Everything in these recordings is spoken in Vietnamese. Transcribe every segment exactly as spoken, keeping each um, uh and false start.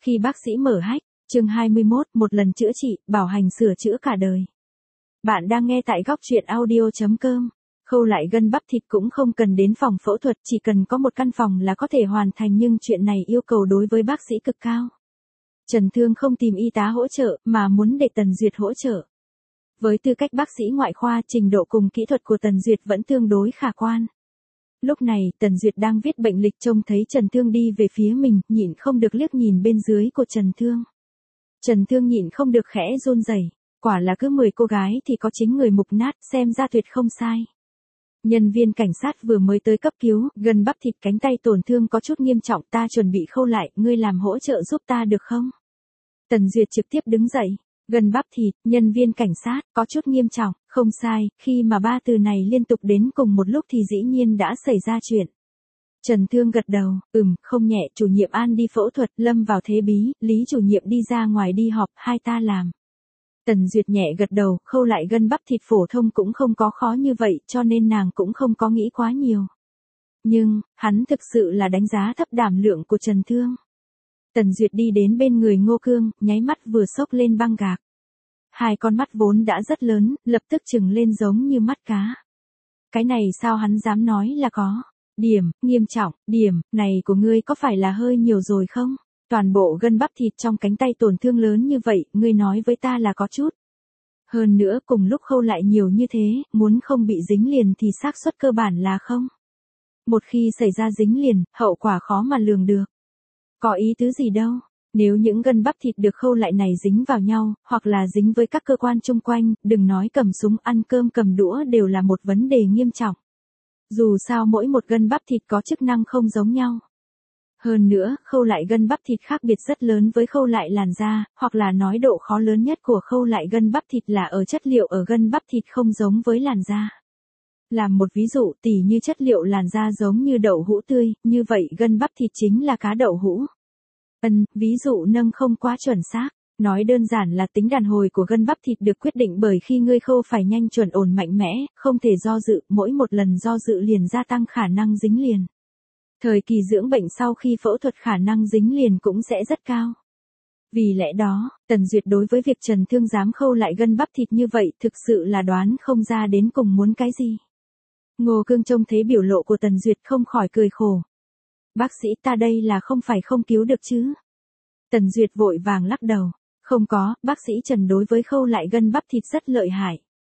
Khi bác sĩ mở hách, chương hai mươi mốt, một lần chữa trị, bảo hành sửa chữa cả đời. Bạn đang nghe tại góc truyện audio chấm com. Khâu lại gân bắp thịt cũng không cần đến phòng phẫu thuật, chỉ cần có một căn phòng là có thể hoàn thành, nhưng chuyện này yêu cầu đối với bác sĩ cực cao. Trần Thương không tìm y tá hỗ trợ, mà muốn để Tần Duyệt hỗ trợ. Với tư cách bác sĩ ngoại khoa, trình độ cùng kỹ thuật của Tần Duyệt vẫn tương đối khả quan. Lúc này, Tần Duyệt đang viết bệnh lịch, trông thấy Trần Thương đi về phía mình, nhịn không được liếc nhìn bên dưới của Trần Thương. Trần Thương nhịn không được khẽ run rẩy, quả là cứ mười cô gái thì có chính người mục nát, xem ra tuyệt không sai. Nhân viên cảnh sát vừa mới tới cấp cứu, gân bắp thịt cánh tay tổn thương có chút nghiêm trọng, ta chuẩn bị khâu lại, ngươi làm hỗ trợ giúp ta được không? Tần Duyệt trực tiếp đứng dậy. Gân bắp thịt, nhân viên cảnh sát, có chút nghiêm trọng, không sai, khi mà ba từ này liên tục đến cùng một lúc thì dĩ nhiên đã xảy ra chuyện. Trần Thương gật đầu, ừm, không nhẹ, chủ nhiệm An đi phẫu thuật, Lâm vào thế bí, Lý chủ nhiệm đi ra ngoài đi họp, hai ta làm. Tần Duyệt nhẹ gật đầu, khâu lại gân bắp thịt phổ thông cũng không có khó như vậy, cho nên nàng cũng không có nghĩ quá nhiều. Nhưng, hắn thực sự là đánh giá thấp đảm lượng của Trần Thương. Tần Duyệt đi đến bên người Ngô Cương, nháy mắt vừa xốc lên băng gạc. Hai con mắt vốn đã rất lớn, lập tức trừng lên giống như mắt cá. Cái này sao hắn dám nói là có? Điểm, nghiêm trọng, điểm, này của ngươi có phải là hơi nhiều rồi không? Toàn bộ gân bắp thịt trong cánh tay tổn thương lớn như vậy, ngươi nói với ta là có chút. Hơn nữa cùng lúc khâu lại nhiều như thế, muốn không bị dính liền thì xác suất cơ bản là không. Một khi xảy ra dính liền, hậu quả khó mà lường được. Có ý tứ gì đâu, nếu những gân bắp thịt được khâu lại này dính vào nhau, hoặc là dính với các cơ quan chung quanh, đừng nói cầm súng ăn cơm cầm đũa đều là một vấn đề nghiêm trọng. Dù sao mỗi một gân bắp thịt có chức năng không giống nhau. Hơn nữa, khâu lại gân bắp thịt khác biệt rất lớn với khâu lại làn da, hoặc là nói độ khó lớn nhất của khâu lại gân bắp thịt là ở chất liệu ở gân bắp thịt không giống với làn da. Làm một ví dụ, tỉ như chất liệu làn da giống như đậu hũ tươi, như vậy gân bắp thịt chính là cá đậu hũ. Ân, ví dụ nâng không quá chuẩn xác. Nói đơn giản là tính đàn hồi của gân bắp thịt được quyết định bởi khi ngươi khâu phải nhanh chuẩn ổn mạnh mẽ, không thể do dự, mỗi một lần do dự liền gia tăng khả năng dính liền. Thời kỳ dưỡng bệnh sau khi phẫu thuật khả năng dính liền cũng sẽ rất cao. Vì lẽ đó, Tần Duyệt đối với việc Trần Thương dám khâu lại gân bắp thịt như vậy thực sự là đoán không ra đến cùng muốn cái gì. Ngô Cương trông thấy biểu lộ của Tần Duyệt không khỏi cười khổ. Bác sĩ ta đây là không phải không cứu được chứ? Tần Duyệt vội vàng lắc đầu. Không có, bác sĩ Trần đối với khâu lại gân bắp thịt rất lợi hại.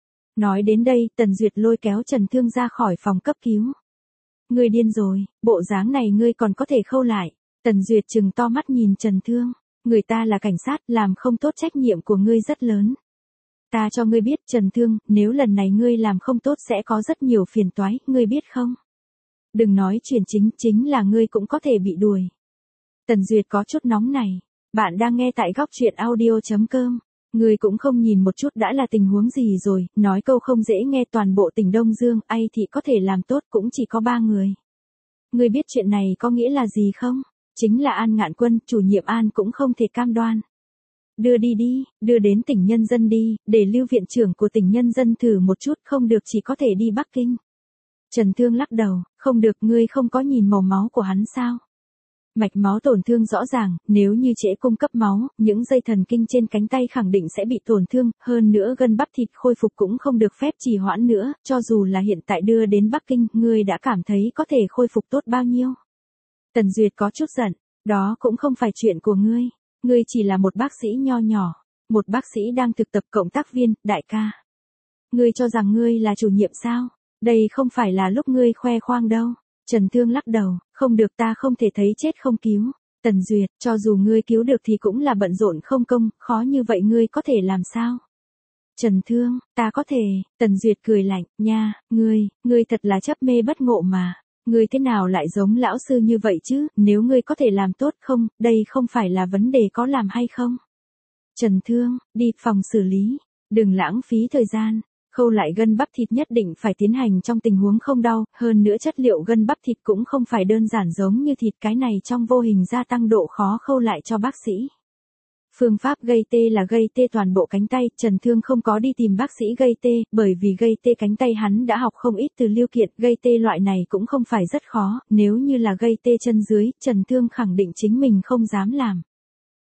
Nói đến đây, Tần Duyệt lôi kéo Trần Thương ra khỏi phòng cấp cứu. Ngươi điên rồi, bộ dáng này ngươi còn có thể khâu lại. Tần Duyệt trừng to mắt nhìn Trần Thương. Người ta là cảnh sát, làm không tốt trách nhiệm của ngươi rất lớn. Ta cho ngươi biết Trần Thương, nếu lần này ngươi làm không tốt sẽ có rất nhiều phiền toái, ngươi biết không? Đừng nói chuyện chính, chính là ngươi cũng có thể bị đuổi. Tần Duyệt có chút nóng này. Bạn đang nghe tại góc truyện audio chấm com. Ngươi cũng không nhìn một chút đã là tình huống gì rồi, nói câu không dễ nghe, toàn bộ tỉnh Đông Dương, ai thì có thể làm tốt cũng chỉ có ba người. Ngươi biết chuyện này có nghĩa là gì không? Chính là An Ngạn Quân, chủ nhiệm An cũng không thể cam đoan. Đưa đi đi, đưa đến tỉnh Nhân Dân đi, để Lưu viện trưởng của tỉnh Nhân Dân thử một chút, không được chỉ có thể đi Bắc Kinh. Trần Thương lắc đầu, không được, ngươi không có nhìn màu máu của hắn sao? Mạch máu tổn thương rõ ràng, nếu như trễ cung cấp máu, những dây thần kinh trên cánh tay khẳng định sẽ bị tổn thương, hơn nữa gân bắp thịt khôi phục cũng không được phép trì hoãn nữa, cho dù là hiện tại đưa đến Bắc Kinh, ngươi đã cảm thấy có thể khôi phục tốt bao nhiêu? Tần Duyệt có chút giận, đó cũng không phải chuyện của ngươi, ngươi chỉ là một bác sĩ nho nhỏ, một bác sĩ đang thực tập cộng tác viên, đại ca. Ngươi cho rằng ngươi là chủ nhiệm sao? Đây không phải là lúc ngươi khoe khoang đâu. Trần Thương lắc đầu, không được, ta không thể thấy chết không cứu. Tần Duyệt, cho dù ngươi cứu được thì cũng là bận rộn không công, khó như vậy ngươi có thể làm sao? Trần Thương, ta có thể, Tần Duyệt cười lạnh, nha, ngươi, ngươi thật là chấp mê bất ngộ mà. Ngươi thế nào lại giống lão sư như vậy chứ, nếu ngươi có thể làm tốt không, đây không phải là vấn đề có làm hay không. Trần Thương, đi phòng xử lý, đừng lãng phí thời gian. Khâu lại gân bắp thịt nhất định phải tiến hành trong tình huống không đau, hơn nữa chất liệu gân bắp thịt cũng không phải đơn giản giống như thịt, cái này trong vô hình gia tăng độ khó khâu lại cho bác sĩ. Phương pháp gây tê là gây tê toàn bộ cánh tay, Trần Thương không có đi tìm bác sĩ gây tê, bởi vì gây tê cánh tay hắn đã học không ít từ Lưu Kiệt, gây tê loại này cũng không phải rất khó, nếu như là gây tê chân dưới, Trần Thương khẳng định chính mình không dám làm.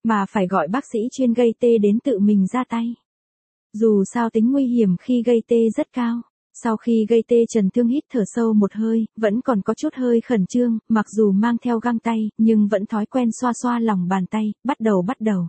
mà phải gọi bác sĩ chuyên gây tê đến tự mình ra tay. Dù sao tính nguy hiểm khi gây tê rất cao. Sau khi gây tê Trần Thương hít thở sâu một hơi, vẫn còn có chút hơi khẩn trương, mặc dù mang theo găng tay, nhưng vẫn thói quen xoa xoa lòng bàn tay, bắt đầu bắt đầu.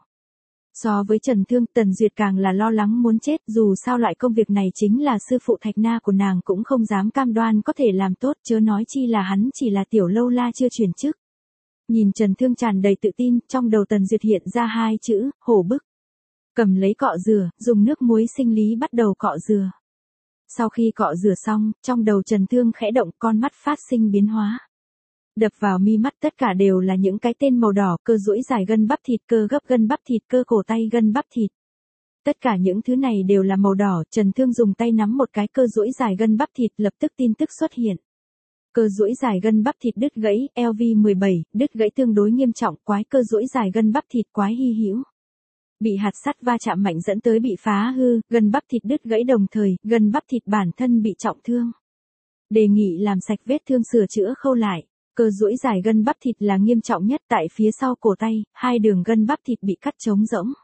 So với Trần Thương, Tần Duyệt càng là lo lắng muốn chết, dù sao loại công việc này chính là sư phụ Thạch Na của nàng cũng không dám cam đoan có thể làm tốt, chớ nói chi là hắn chỉ là tiểu lâu la chưa chuyển chức. Nhìn Trần Thương tràn đầy tự tin, trong đầu Tần Duyệt hiện ra hai chữ, hổ bức. Cầm lấy cọ rửa, dùng nước muối sinh lý bắt đầu cọ rửa. Sau khi cọ rửa xong, trong đầu Trần Thương khẽ động, con mắt phát sinh biến hóa. Đập vào mi mắt tất cả đều là những cái tên màu đỏ, cơ duỗi dài gân bắp thịt, cơ gấp gân bắp thịt, cơ cổ tay gân bắp thịt. Tất cả những thứ này đều là màu đỏ, Trần Thương dùng tay nắm một cái cơ duỗi dài gân bắp thịt, lập tức tin tức xuất hiện. Cơ duỗi dài gân bắp thịt đứt gãy, L V mười bảy, đứt gãy tương đối nghiêm trọng, quái cơ duỗi dài gân bắp thịt quái hy hữu. Bị hạt sắt va chạm mạnh dẫn tới bị phá hư, gân bắp thịt đứt gãy đồng thời, gân bắp thịt bản thân bị trọng thương. Đề nghị làm sạch vết thương sửa chữa khâu lại. Cơ duỗi dài gân bắp thịt là nghiêm trọng nhất, tại phía sau cổ tay, hai đường gân bắp thịt bị cắt trống rỗng.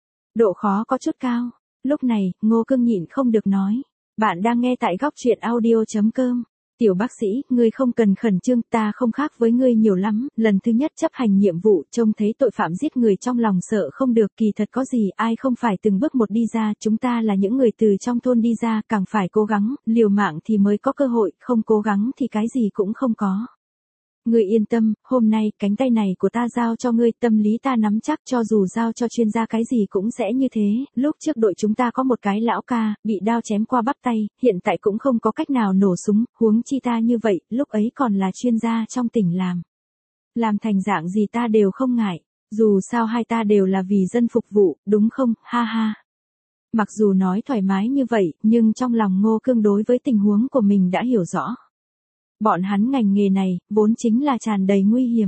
Độ khó có chút cao. Lúc này, Ngô Cương nhịn không được nói. Bạn đang nghe tại góc truyện audio.com. Tiểu bác sĩ, ngươi không cần khẩn trương, ta không khác với ngươi nhiều lắm, lần thứ nhất chấp hành nhiệm vụ, trông thấy tội phạm giết người trong lòng sợ không được, kỳ thật có gì, ai không phải từng bước một đi ra, chúng ta là những người từ trong thôn đi ra, càng phải cố gắng, liều mạng thì mới có cơ hội, không cố gắng thì cái gì cũng không có. Ngươi yên tâm, hôm nay, cánh tay này của ta giao cho ngươi, tâm lý ta nắm chắc, cho dù giao cho chuyên gia cái gì cũng sẽ như thế, lúc trước đội chúng ta có một cái lão ca, bị đao chém qua bắp tay, hiện tại cũng không có cách nào nổ súng, huống chi ta như vậy, lúc ấy còn là chuyên gia trong tỉnh làm. Làm thành dạng gì ta đều không ngại, dù sao hai ta đều là vì dân phục vụ, đúng không, ha ha. Mặc dù nói thoải mái như vậy, nhưng trong lòng Ngô Cương đối với tình huống của mình đã hiểu rõ. Bọn hắn ngành nghề này, vốn chính là tràn đầy nguy hiểm.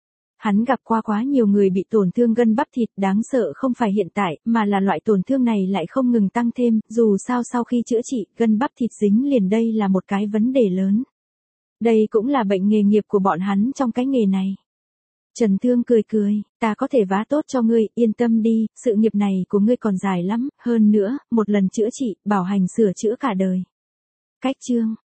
Hắn gặp qua quá nhiều người bị tổn thương gân bắp thịt, đáng sợ không phải hiện tại, mà là loại tổn thương này lại không ngừng tăng thêm, dù sao sau khi chữa trị, gân bắp thịt dính liền đây là một cái vấn đề lớn. Đây cũng là bệnh nghề nghiệp của bọn hắn trong cái nghề này. Trần Thương cười cười, ta có thể vá tốt cho ngươi, yên tâm đi, sự nghiệp này của ngươi còn dài lắm, hơn nữa, một lần chữa trị, bảo hành sửa chữa cả đời. Cách chương